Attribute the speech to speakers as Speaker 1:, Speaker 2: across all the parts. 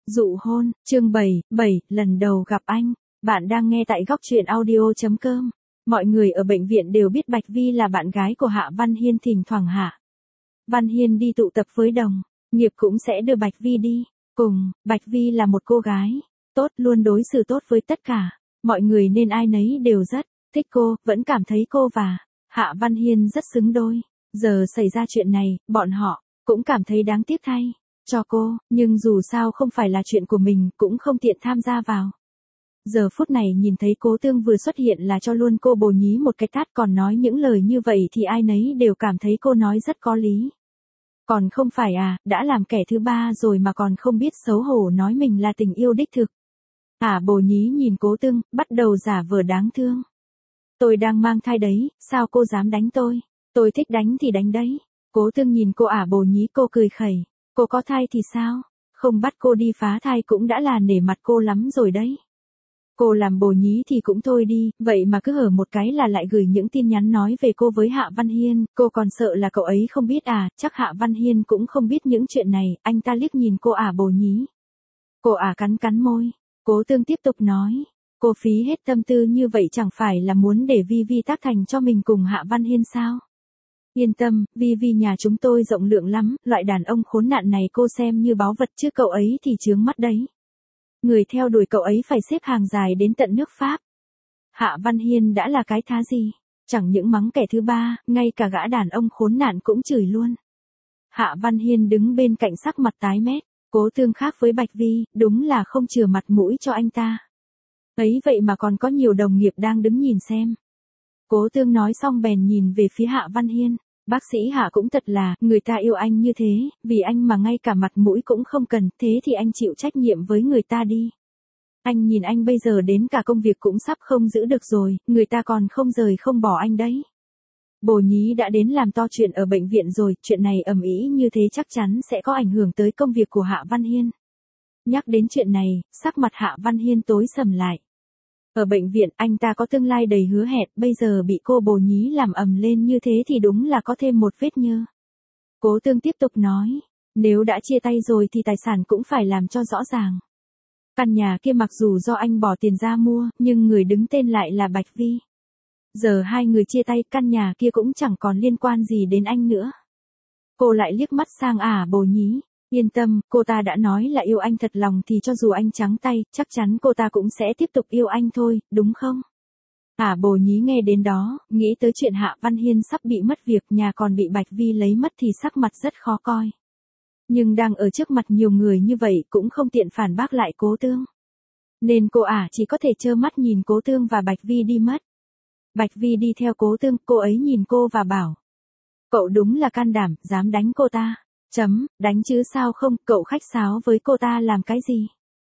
Speaker 1: Dụ hôn, chương 7, lần đầu gặp anh. Bạn đang nghe tại góc truyện audio.com. Mọi người ở bệnh viện đều biết Bạch Vi là bạn gái của Hạ Văn Hiên, thỉnh thoảng Hạ Văn Hiên đi tụ tập với đồng nghiệp cũng sẽ đưa Bạch Vi đi. Cùng, Bạch Vi là một cô gái tốt, luôn đối xử tốt với tất cả mọi người nên ai nấy đều rất thích cô, vẫn cảm thấy cô và Hạ Văn Hiên rất xứng đôi. Giờ xảy ra chuyện này, bọn họ cũng cảm thấy đáng tiếc thay cho cô, nhưng dù sao không phải là chuyện của mình, cũng không tiện tham gia vào. Giờ phút này nhìn thấy Cố Tương vừa xuất hiện là cho luôn cô bồ nhí một cái tát, còn nói những lời như vậy thì ai nấy đều cảm thấy cô nói rất có lý. Còn không phải à, đã làm kẻ thứ ba rồi mà còn không biết xấu hổ nói mình là tình yêu đích thực. Bồ nhí nhìn Cố Tương, bắt đầu giả vờ đáng thương. Tôi đang mang thai đấy, sao cô dám đánh tôi? Tôi thích đánh thì đánh đấy. Cố Tương nhìn cô bồ nhí, cô cười khẩy. Cô có thai thì sao? Không bắt cô đi phá thai cũng đã là nể mặt cô lắm rồi đấy. Cô làm bồ nhí thì cũng thôi đi, vậy mà cứ hở một cái là lại gửi những tin nhắn nói về cô với Hạ Văn Hiên, cô còn sợ là cậu ấy không biết à, chắc Hạ Văn Hiên cũng không biết những chuyện này, anh ta liếc nhìn cô bồ nhí. Cô cắn cắn môi. Cố Tương tiếp tục nói, cô phí hết tâm tư như vậy chẳng phải là muốn để Vi Vi tác thành cho mình cùng Hạ Văn Hiên sao? Yên tâm, Vi Vi nhà chúng tôi rộng lượng lắm, loại đàn ông khốn nạn này cô xem như báu vật chứ cậu ấy thì chướng mắt đấy. Người theo đuổi cậu ấy phải xếp hàng dài đến tận nước Pháp. Hạ Văn Hiên đã là cái thá gì? Chẳng những mắng kẻ thứ ba, ngay cả gã đàn ông khốn nạn cũng chửi luôn. Hạ Văn Hiên đứng bên cạnh sắc mặt tái mét. Cố Tương khác với Bạch Vi, đúng là không chừa mặt mũi cho anh ta. Ấy vậy mà còn có nhiều đồng nghiệp đang đứng nhìn xem. Cố Tương nói xong bèn nhìn về phía Hạ Văn Hiên. Bác sĩ Hạ cũng thật là, người ta yêu anh như thế, vì anh mà ngay cả mặt mũi cũng không cần, thế thì anh chịu trách nhiệm với người ta đi. Anh nhìn anh bây giờ đến cả công việc cũng sắp không giữ được rồi, người ta còn không rời không bỏ anh đấy. Bồ nhí đã đến làm to chuyện ở bệnh viện rồi, chuyện này ầm ĩ như thế chắc chắn sẽ có ảnh hưởng tới công việc của Hạ Văn Hiên. Nhắc đến chuyện này, sắc mặt Hạ Văn Hiên tối sầm lại. Ở bệnh viện anh ta có tương lai đầy hứa hẹn, bây giờ bị cô bồ nhí làm ầm lên như thế thì đúng là có thêm một vết nhơ. Cố Tương tiếp tục nói, nếu đã chia tay rồi thì tài sản cũng phải làm cho rõ ràng. Căn nhà kia mặc dù do anh bỏ tiền ra mua, nhưng người đứng tên lại là Bạch Vi. Giờ hai người chia tay, căn nhà kia cũng chẳng còn liên quan gì đến anh nữa. Cô lại liếc mắt sang bồ nhí. Yên tâm, cô ta đã nói là yêu anh thật lòng thì cho dù anh trắng tay, chắc chắn cô ta cũng sẽ tiếp tục yêu anh thôi, đúng không? Bồ nhí nghe đến đó, nghĩ tới chuyện Hạ Văn Hiên sắp bị mất việc, nhà còn bị Bạch Vi lấy mất thì sắc mặt rất khó coi. Nhưng đang ở trước mặt nhiều người như vậy cũng không tiện phản bác lại Cố Tương. Nên cô chỉ có thể trơ mắt nhìn Cố Tương và Bạch Vi đi mất. Bạch Vi đi theo Cố Tương, cô ấy nhìn cô và bảo. Cậu đúng là can đảm, dám đánh cô ta. Đánh chứ sao không, cậu khách sáo với cô ta làm cái gì?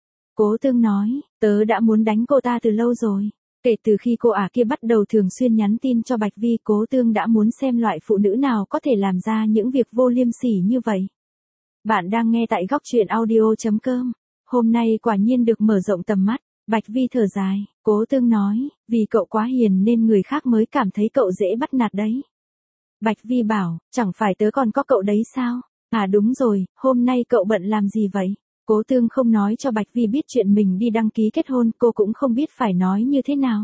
Speaker 1: Cố Tương nói, tớ đã muốn đánh cô ta từ lâu rồi. Kể từ khi cô kia bắt đầu thường xuyên nhắn tin cho Bạch Vi, Cố Tương đã muốn xem loại phụ nữ nào có thể làm ra những việc vô liêm sỉ như vậy. Bạn đang nghe tại góc truyện audio.com. Hôm nay quả nhiên được mở rộng tầm mắt. Bạch Vi thở dài, Cố Tương nói, vì cậu quá hiền nên người khác mới cảm thấy cậu dễ bắt nạt đấy. Bạch Vi bảo, chẳng phải tớ còn có cậu đấy sao? Đúng rồi, hôm nay cậu bận làm gì vậy? Cố Tương không nói cho Bạch Vi biết chuyện mình đi đăng ký kết hôn, cô cũng không biết phải nói như thế nào.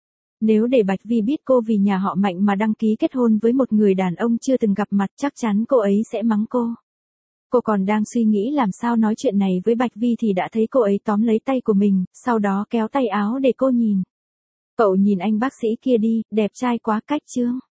Speaker 1: Nếu để Bạch Vi biết cô vì nhà họ Mạnh mà đăng ký kết hôn với một người đàn ông chưa từng gặp mặt, chắc chắn cô ấy sẽ mắng cô. Cô còn đang suy nghĩ làm sao nói chuyện này với Bạch Vi thì đã thấy cô ấy tóm lấy tay của mình, sau đó kéo tay áo để cô nhìn. Cậu nhìn anh bác sĩ kia đi, đẹp trai quá cách chương.